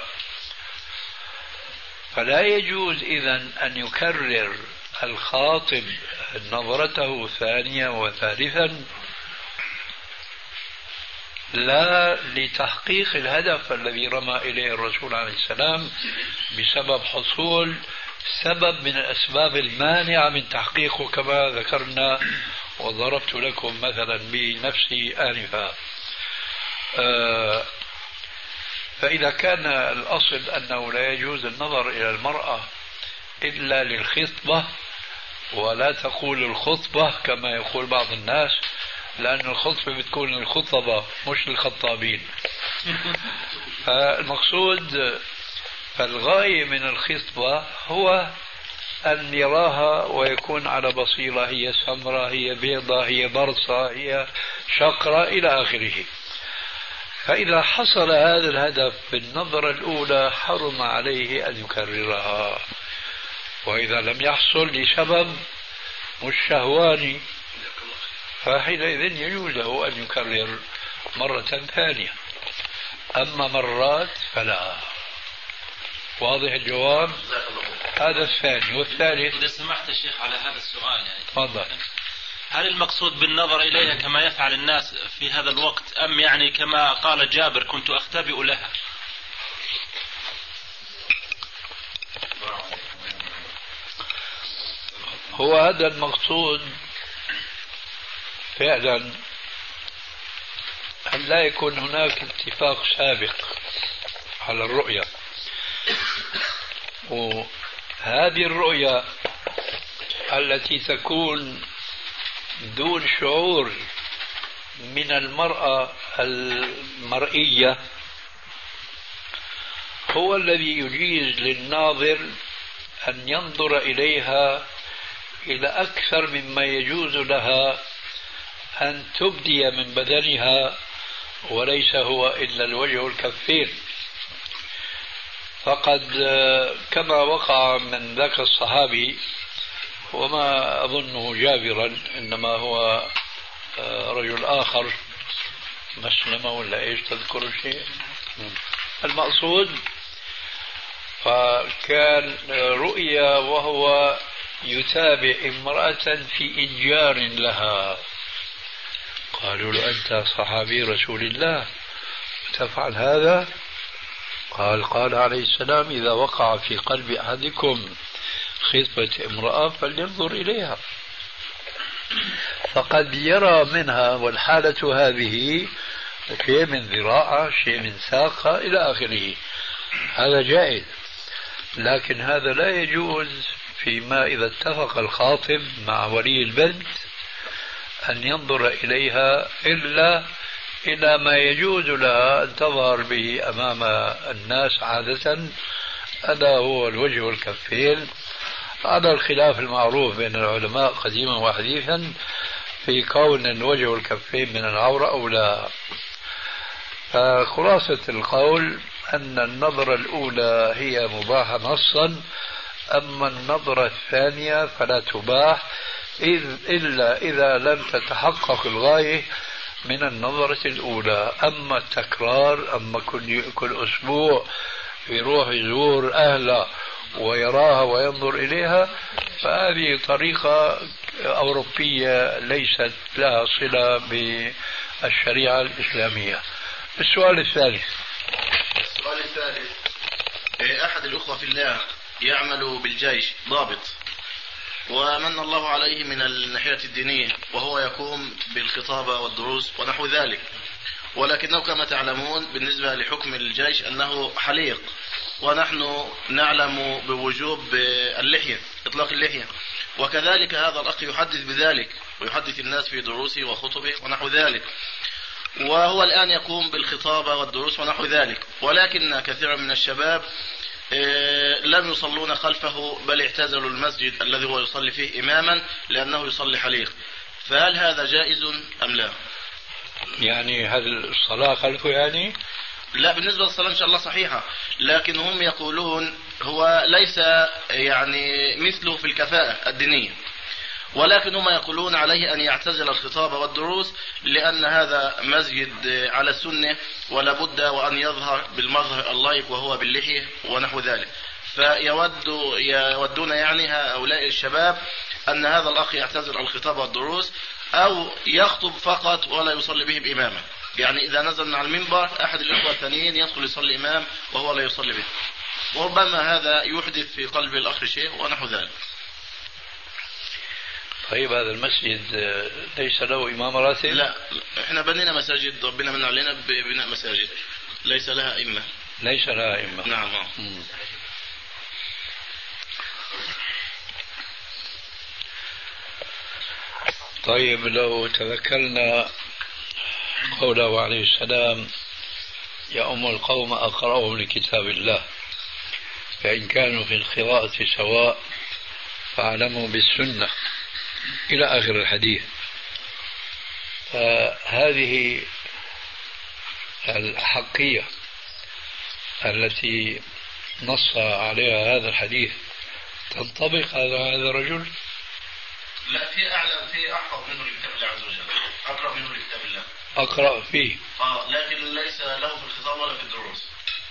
فلا يجوز إذن أن يكرر الخاطب نظرته ثانيا وثالثا، لا لتحقيق الهدف الذي رمى إليه الرسول عليه السلام بسبب حصول سبب من الأسباب المانعة من تحقيقه كما ذكرنا وضربت لكم مثلا بنفسي آنفا. فإذا كان الأصل أنه لا يجوز النظر إلى المرأة إلا للخطبة، ولا تقول الخطبة كما يقول بعض الناس، لأن الخطبة بتكون للخطبة مش للخطابين. فالمقصود فالغاية من الخطبة هو أن يراها ويكون على بصيرة، هي سمراء، هي بيضاء، هي برصة، هي شقرة إلى آخره. فإذا حصل هذا الهدف بالنظرة الأولى حرم عليه أن يكررها، وإذا لم يحصل لسبب مش شهواني فحينئذ يجوز له أن يكرر مرة ثانية، أما مرات فلا. واضح الجواب؟ هذا الثاني. والثالث إذا سمحت الشيخ على هذا السؤال يعني تفضل. هل المقصود بالنظر إليها كما يفعل الناس في هذا الوقت، أم يعني كما قال جابر كنت أختبئ لها؟ هو هذا المقصود فعلا، أن لا يكون هناك اتفاق سابق على الرؤية، وهذه الرؤية التي تكون دون شعور من المرأة المرئية هو الذي يجيز للناظر أن ينظر إليها إلى أكثر مما يجوز لها أن تبدي من بدنها، وليس هو إلا الوجه والكفين. فقد كما وقع من ذاك الصحابي، وما أظنه جابرا، إنما هو رجل آخر مسلمة ولا إيش، تذكر شيء المقصود. فكان رؤيا وهو يتابع امرأة في إنجار لها، قالوا له أنت صحابي رسول الله تفعل هذا؟ قال عليه السلام إذا وقع في قلب أحدكم خطبة امرأة فلينظر إليها، فقد يرى منها، والحالة هذه شيء من ذراعة، شيء من ساقة إلى آخره، هذا جائز. لكن هذا لا يجوز فيما إذا اتفق الخاطب مع ولي البنت أن ينظر إليها إلا إلى ما يجوز لها أن تظهر به أمام الناس عادة، هذا هو الوجه والكفين، على الخلاف المعروف بين العلماء قديما وحديثا في كون الوجه والكفين من العورة أو لا. فخلاصة القول أن النظرة الأولى هي مباحة نصا، أما النظرة الثانية فلا تباح إلا إذا لم تتحقق الغاية من النظرة الأولى. أما التكرار، أما كل أسبوع يروح يزور أهله ويراها وينظر إليها، فهذه طريقة أوروبية ليست لها صلة بالشريعة الإسلامية. السؤال الثالث. أحد الأخوة في الله يعمل بالجيش ضابط، ومن الله عليه من الناحية الدينية، وهو يقوم بالخطابة والدروس ونحو ذلك، ولكنه كما تعلمون بالنسبة لحكم الجيش أنه حليق، ونحن نعلم بوجوب اللحية، إطلاق اللحية، وكذلك هذا الأخ يحدث بذلك ويحدث الناس في دروسه وخطبه ونحو ذلك، وهو الآن يقوم بالخطابة والدروس ونحو ذلك، ولكن كثيرا من الشباب لم يصلون خلفه، بل اعتزلوا المسجد الذي هو يصلي فيه إماما لأنه يصلي حليق، فهل هذا جائز أم لا؟ يعني هل الصلاة خلفه يعني؟ لا، بالنسبة للصلاة إن شاء الله صحيحة، لكن هم يقولون هو ليس يعني مثله في الكفاءة الدينية، ولكن هم يقولون عليه أن يعتزل الخطاب والدروس لأن هذا مسجد على السنة، ولا بد وأن يظهر بالمظهر اللائق وهو باللحية ونحو ذلك. يودون يعني هؤلاء الشباب أن هذا الأخ يعتزل الخطاب والدروس أو يخطب فقط ولا يصلي بهم إماما، يعني إذا نزل من على المنبر أحد الإخوة الثانيين يدخل يصلي إمام وهو لا يصلي به، وربما هذا يحدث في قلب الأخ شيء ونحو ذلك. طيب هذا المسجد ليس له إمام راتب؟ لا، احنا بنينا مساجد، ربنا من علينا ببناء مساجد ليس لها إمة. ليس لها إمة. نعم. طيب لو تذكرنا قوله عليه السلام يا أم القوم أقرأهم لكتاب الله، فإن كانوا في القراءة سواء فاعلموا بالسنة إلى آخر الحديث. فهذه الحقية التي نص عليها هذا الحديث تنطبق على هذا الرجل؟ لا، في أعلم، في أحفظ منه لكتاب الله عز وجل، أقرأ منه لكتاب الله، أقرأ فيه، لكن ليس له في الخطاب ولا في الدروس.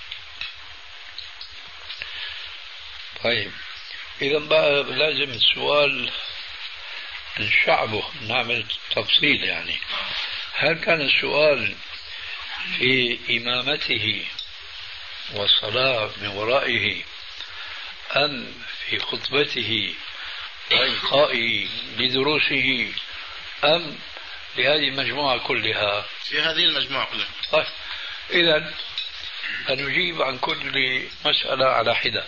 طيب إذا بقى لازم السؤال نشعبه، نعمل تفصيل يعني. هل كان السؤال في إمامته والصلاة من ورائه أم في خطبته وإلقائه لدروسه أم لهذه المجموعة كلها؟ في هذه المجموعة كلها. طيب إذا سنجيب عن كل مسألة على حدة.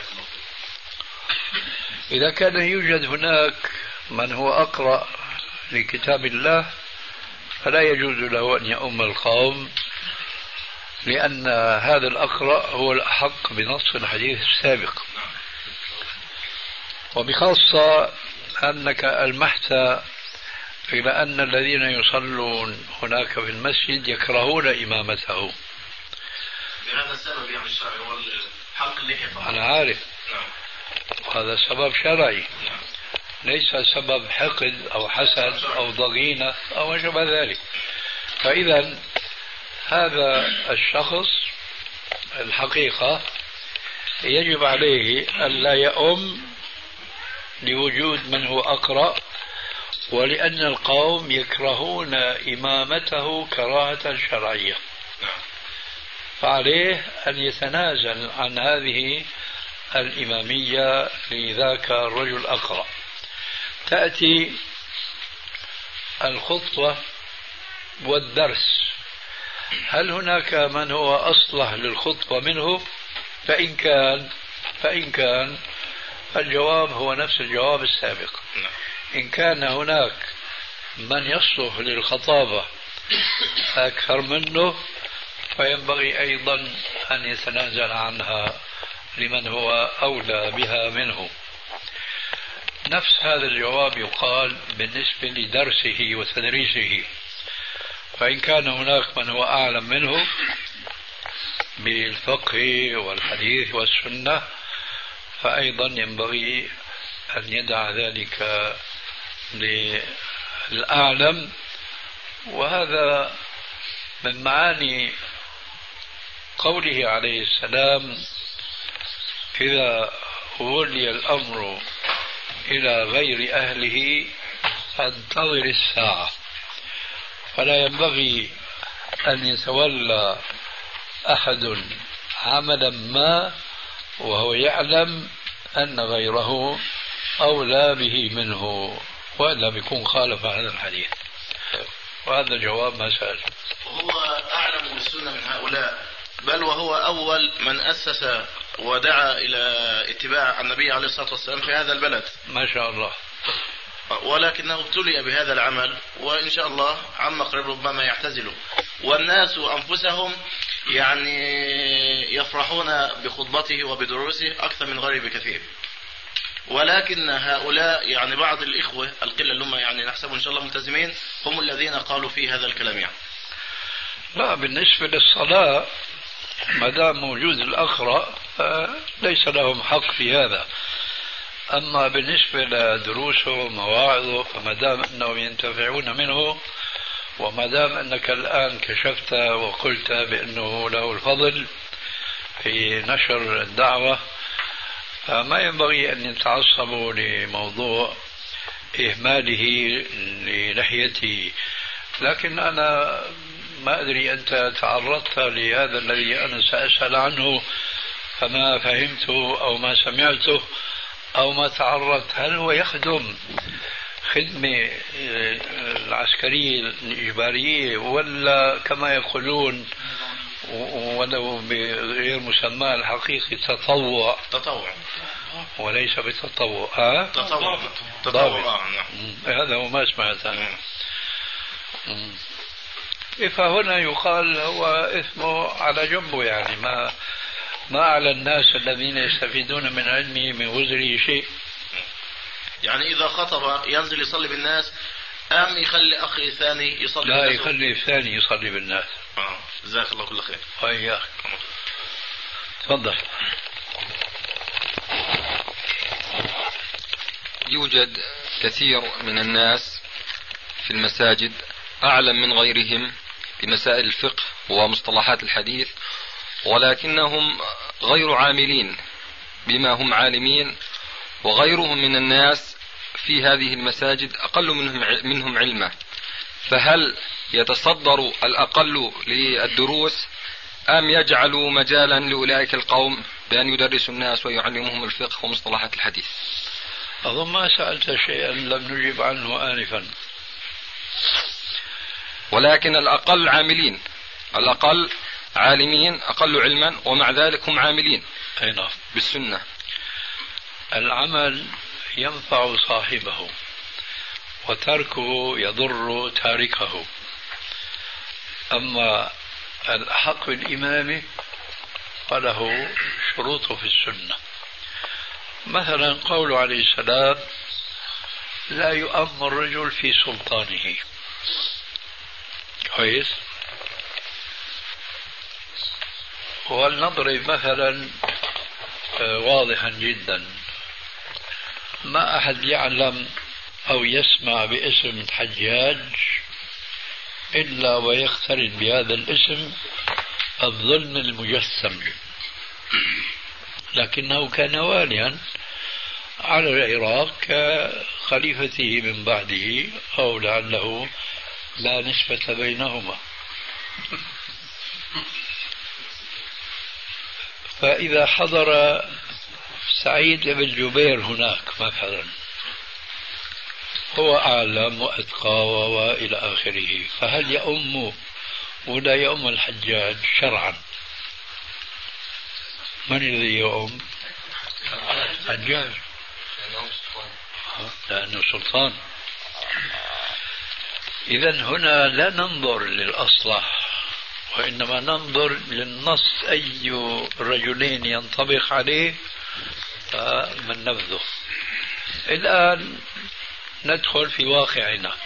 إذا كان يوجد هناك من هو أقرأ لكتاب الله فلا يجوز له أن يؤم القوم، لأن هذا الأقرأ هو الأحق بنص الحديث السابق. وبخاصة أنك ألمحت إلى أن الذين يصلون هناك في المسجد يكرهون إمامته. بهذا السبب يعني الشرعي هو حلق اللحية فقط. أنا عارف. نعم. هذا سبب شرعي. نعم. ليس سبب حقد أو حسد أو ضغينة أو ما شابه ذلك. فإذا هذا الشخص الحقيقة يجب عليه ألا يؤم لوجود من هو أقرأ، ولأن القوم يكرهون إمامته كراهة شرعية، فعليه أن يتنازل عن هذه الإمامية لذاك الرجل الأقرأ. تأتي الخطوة والدرس، هل هناك من هو أصلح للخطوة منه؟ فإن كان الجواب هو نفس الجواب السابق. إن كان هناك من يصلح للخطابة أكثر منه فينبغي أيضا أن يتنازل عنها لمن هو أولى بها منه. نفس هذا الجواب يقال بالنسبة لدرسه وتدريسه، فإن كان هناك من هو أعلم منه بالفقه والحديث والسنة فأيضا ينبغي أن يدع ذلك للأعلم. وهذا من معاني قوله عليه السلام: إذا ولي الأمر إلى غير أهله فانتظر الساعة. فلا ينبغي أن يتولى أحد عملا ما وهو يعلم أن غيره أولى به منه، وإلا بيكون خالف هذا الحديث. وهذا جواب ما سأل. وهو أعلم بالسنة من هؤلاء، بل وهو أول من أسس ودعا إلى اتباع النبي عليه الصلاة والسلام في هذا البلد ما شاء الله، ولكنه ابتلي بهذا العمل، وإن شاء الله عما قريب ربما يعتزله. والناس أنفسهم يعني يفرحون بخطبته وبدروسه أكثر من غيره بكثير، ولكن هؤلاء يعني بعض الإخوة القلة اللي هم يعني نحسبهم إن شاء الله ملتزمين هم الذين قالوا فيه هذا الكلام يعني. لا، بالنسبة للصلاة ما دام موجود الأقرأ ليس لهم حق في هذا. أما بالنسبة لدروسه ومواعظه فما دام أنهم ينتفعون منه، وما دام أنك الآن كشفت وقلت بأنه له الفضل في نشر الدعوة، فما ينبغي أن يتعصبوا لموضوع إهماله للحيته. لكن أنا ما أدري، أنت تعرضت لهذا الذي أنا سأسأل عنه فما فهمته أو ما سمعته أو ما تعرضت، هل هو يخدم خدمة العسكرية الإجبارية ولا كما يقولون ولو بغير مسمى الحقيقي تطوع وليس بتطوع؟ تطوع. هذا هو ما سمعت أنا. فهنا يقال هو اسمه على جنبه، يعني ما على الناس الذين يستفيدون من علمه من وزره شيء. يعني إذا خطب ينزل يصلي بالناس أم يخلي أخي ثاني يصلي بالناس؟ لا، يخلي الثاني يصلي بالناس. جزاك الله كل خير. وإياك. تفضل. يوجد كثير من الناس في المساجد أعلم من غيرهم بمسائل الفقه ومصطلحات الحديث، ولكنهم غير عاملين بما هم عالمين، وغيرهم من الناس في هذه المساجد أقل منهم علما. فهل يتصدر الأقل للدروس أم يجعلوا مجالا لأولئك القوم بأن يدرسوا الناس ويعلمهم الفقه ومصطلحات الحديث؟ أظن ما سألت شيئا لم نجيب عنه آنفا. ولكن الأقل عاملين، الأقل عالمين، أقل علما، ومع ذلك هم عاملين بالسنة. العمل ينفع صاحبه وتركه يضر تاركه. أما الحق بالإمامة فله شروط في السنة، مثلا قوله عليه السلام لا يؤم الرجل في سلطانه. كويس. ولنضرب مثلا واضحا جدا. ما أحد يعلم أو يسمع باسم الحجاج إلا ويقترن بهذا الاسم الظلم المجسم، لكنه كان واليا على العراق كخليفته من بعده، أو لعله لا نسبة بينهما. فإذا حضر سعيد بن جبير هناك مثلا، هو أعلم وأتقى وإلى آخره، فهل يؤم ولا يؤم الحجاج شرعا؟ من الذي يؤم؟ الحجاج، لأنه سلطان. إذن هنا لا ننظر للأصلح، وإنما ننظر للنص أي رجلين ينطبق عليه فمن نبذه. الآن ندخل في واقعنا.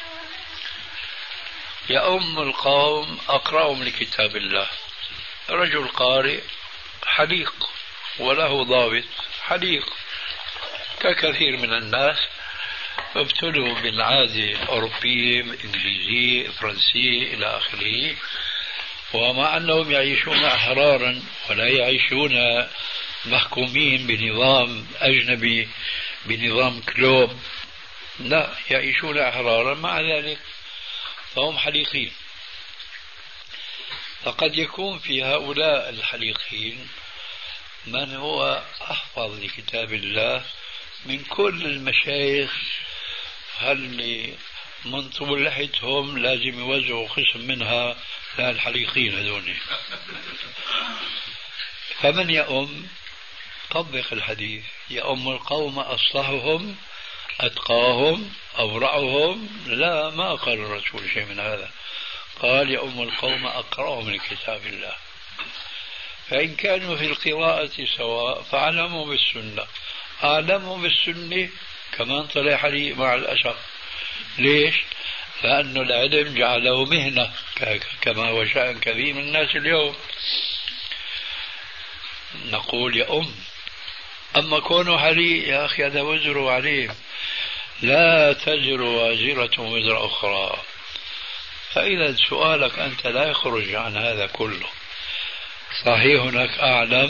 يؤم القوم أقرأهم لكتاب الله، رجل قارئ حليق وله ضابط حليق ككثير من الناس، ابتلوا بالعادة أوروبية إنجليزية فرنسية إلى آخره، ومع أنهم يعيشون أحرارا ولا يعيشون محكومين بنظام أجنبي بنظام كلوب، لا، يعيشون أحرارا، مع ذلك فهم حليقين. فقد يكون في هؤلاء الحليقين من هو أحفظ لكتاب الله من كل المشايخ، هل من طول لحيتهم لازم يوزعوا قسم منها للحليقين هذول. فمن يؤم؟ طبق الحديث، يؤم القوم أصلحهم أتقاهم أورعهم. لا، ما قال الرسول شيء من هذا، قال يؤم القوم أقرأهم لكتاب الله. فإن كانوا في القراءة سواء فأعلموا بالسنة، أعلموا بالسنة كمان طلع علي مع الأسف. ليش؟ لأن العلم جعله مهنة كما هو شأن كثير من الناس اليوم. نقول يؤم. أما كونه علي يا أخي هذا وزر عليه، لا تزر وازرة وزر أخرى. فإذا سؤالك أنت لا يخرج عن هذا كله. صحيح هناك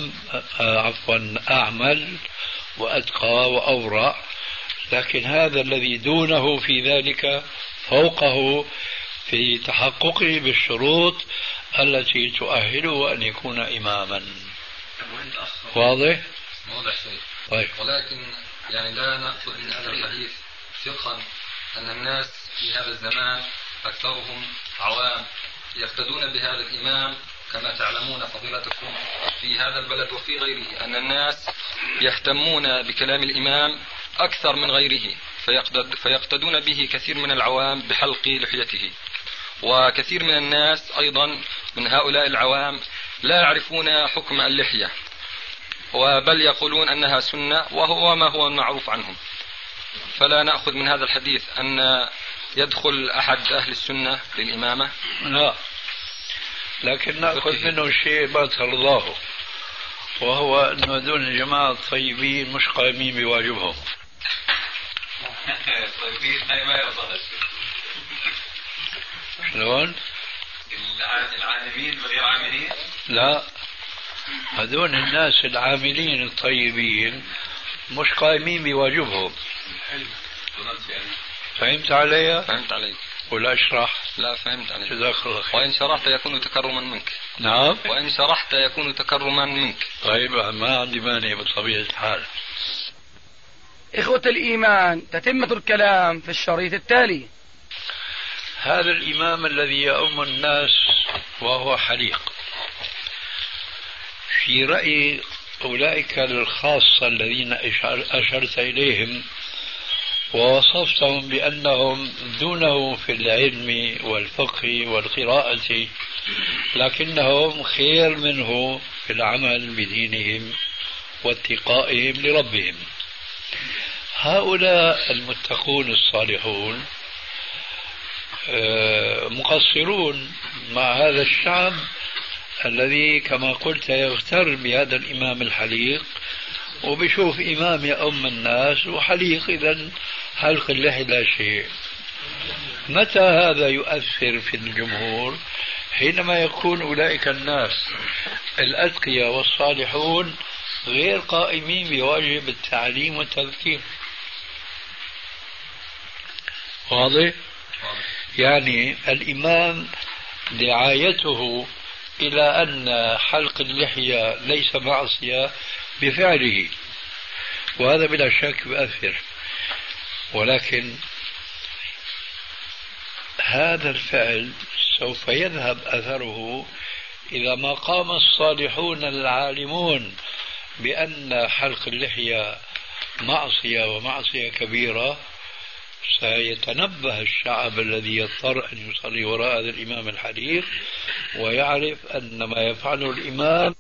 أعمل وأتقى وأورع، لكن هذا الذي دونه في ذلك فوقه في تحققه بالشروط التي تؤهله أن يكون إماما. واضح؟ واضح شيء. طيب. ولكن يعني لا نأخذ من هذا الحديث فقها أن الناس في هذا الزمان أكثرهم عوام يقتدون بهذا الإمام، كما تعلمون فضيلتكم في هذا البلد وفي غيره أن الناس يهتمون بكلام الإمام أكثر من غيره، فيقتدون به كثير من العوام بحلق لحيته. وكثير من الناس أيضا من هؤلاء العوام لا يعرفون حكم اللحية، وبل يقولون أنها سنة وهو ما هو المعروف عنهم. فلا نأخذ من هذا الحديث أن يدخل أحد أهل السنة للإمامة، لا، لكن نأخذ منه شيء ما ترضاه، وهو أن هذول الجماعة الطيبين مش قائمين بواجبهم. طيبين ما يرضى شلون؟ العاملين غير عاملين؟ لا، هذول الناس العاملين الطيبين مش قائمين بواجبهم. فهمت علي؟ فهمت عليك. ولا اشرح؟ لا فهمت عليك. جزاك الله خير. وإن شرحت يكون تكرما منك. نعم. وإن شرحت يكون تكرما منك. طيب ما عندي مانع بطبيعة الحال. إخوة الإيمان، تتمة الكلام في الشريط التالي. هذا الإمام الذي يؤم الناس وهو حليق، في رأي أولئك الخاصة الذين أشرت إليهم ووصفتهم بأنهم دونه في العلم والفقه والقراءة، لكنهم خير منه في العمل بدينهم واتقائهم لربهم. هؤلاء المتقون الصالحون مقصرون مع هذا الشعب الذي كما قلت يغتر بهذا الإمام الحليق، وبشوف إمام يؤم الناس وحليق، إذن حلق اللحية لا شيء. متى هذا يؤثر في الجمهور؟ حينما يكون أولئك الناس الأتقياء والصالحون غير قائمين بواجب التعليم والتذكير. واضح؟ يعني الإمام دعايته إلى أن حلق اللحية ليس معصية بفعله، وهذا بلا شك يؤثر، ولكن هذا الفعل سوف يذهب أثره إذا ما قام الصالحون العالمون بأن حلق اللحية معصية ومعصية كبيرة. سيتنبه الشعب الذي يضطر أن يصلي وراء هذا الإمام الحليق ويعرف أن ما يفعله الإمام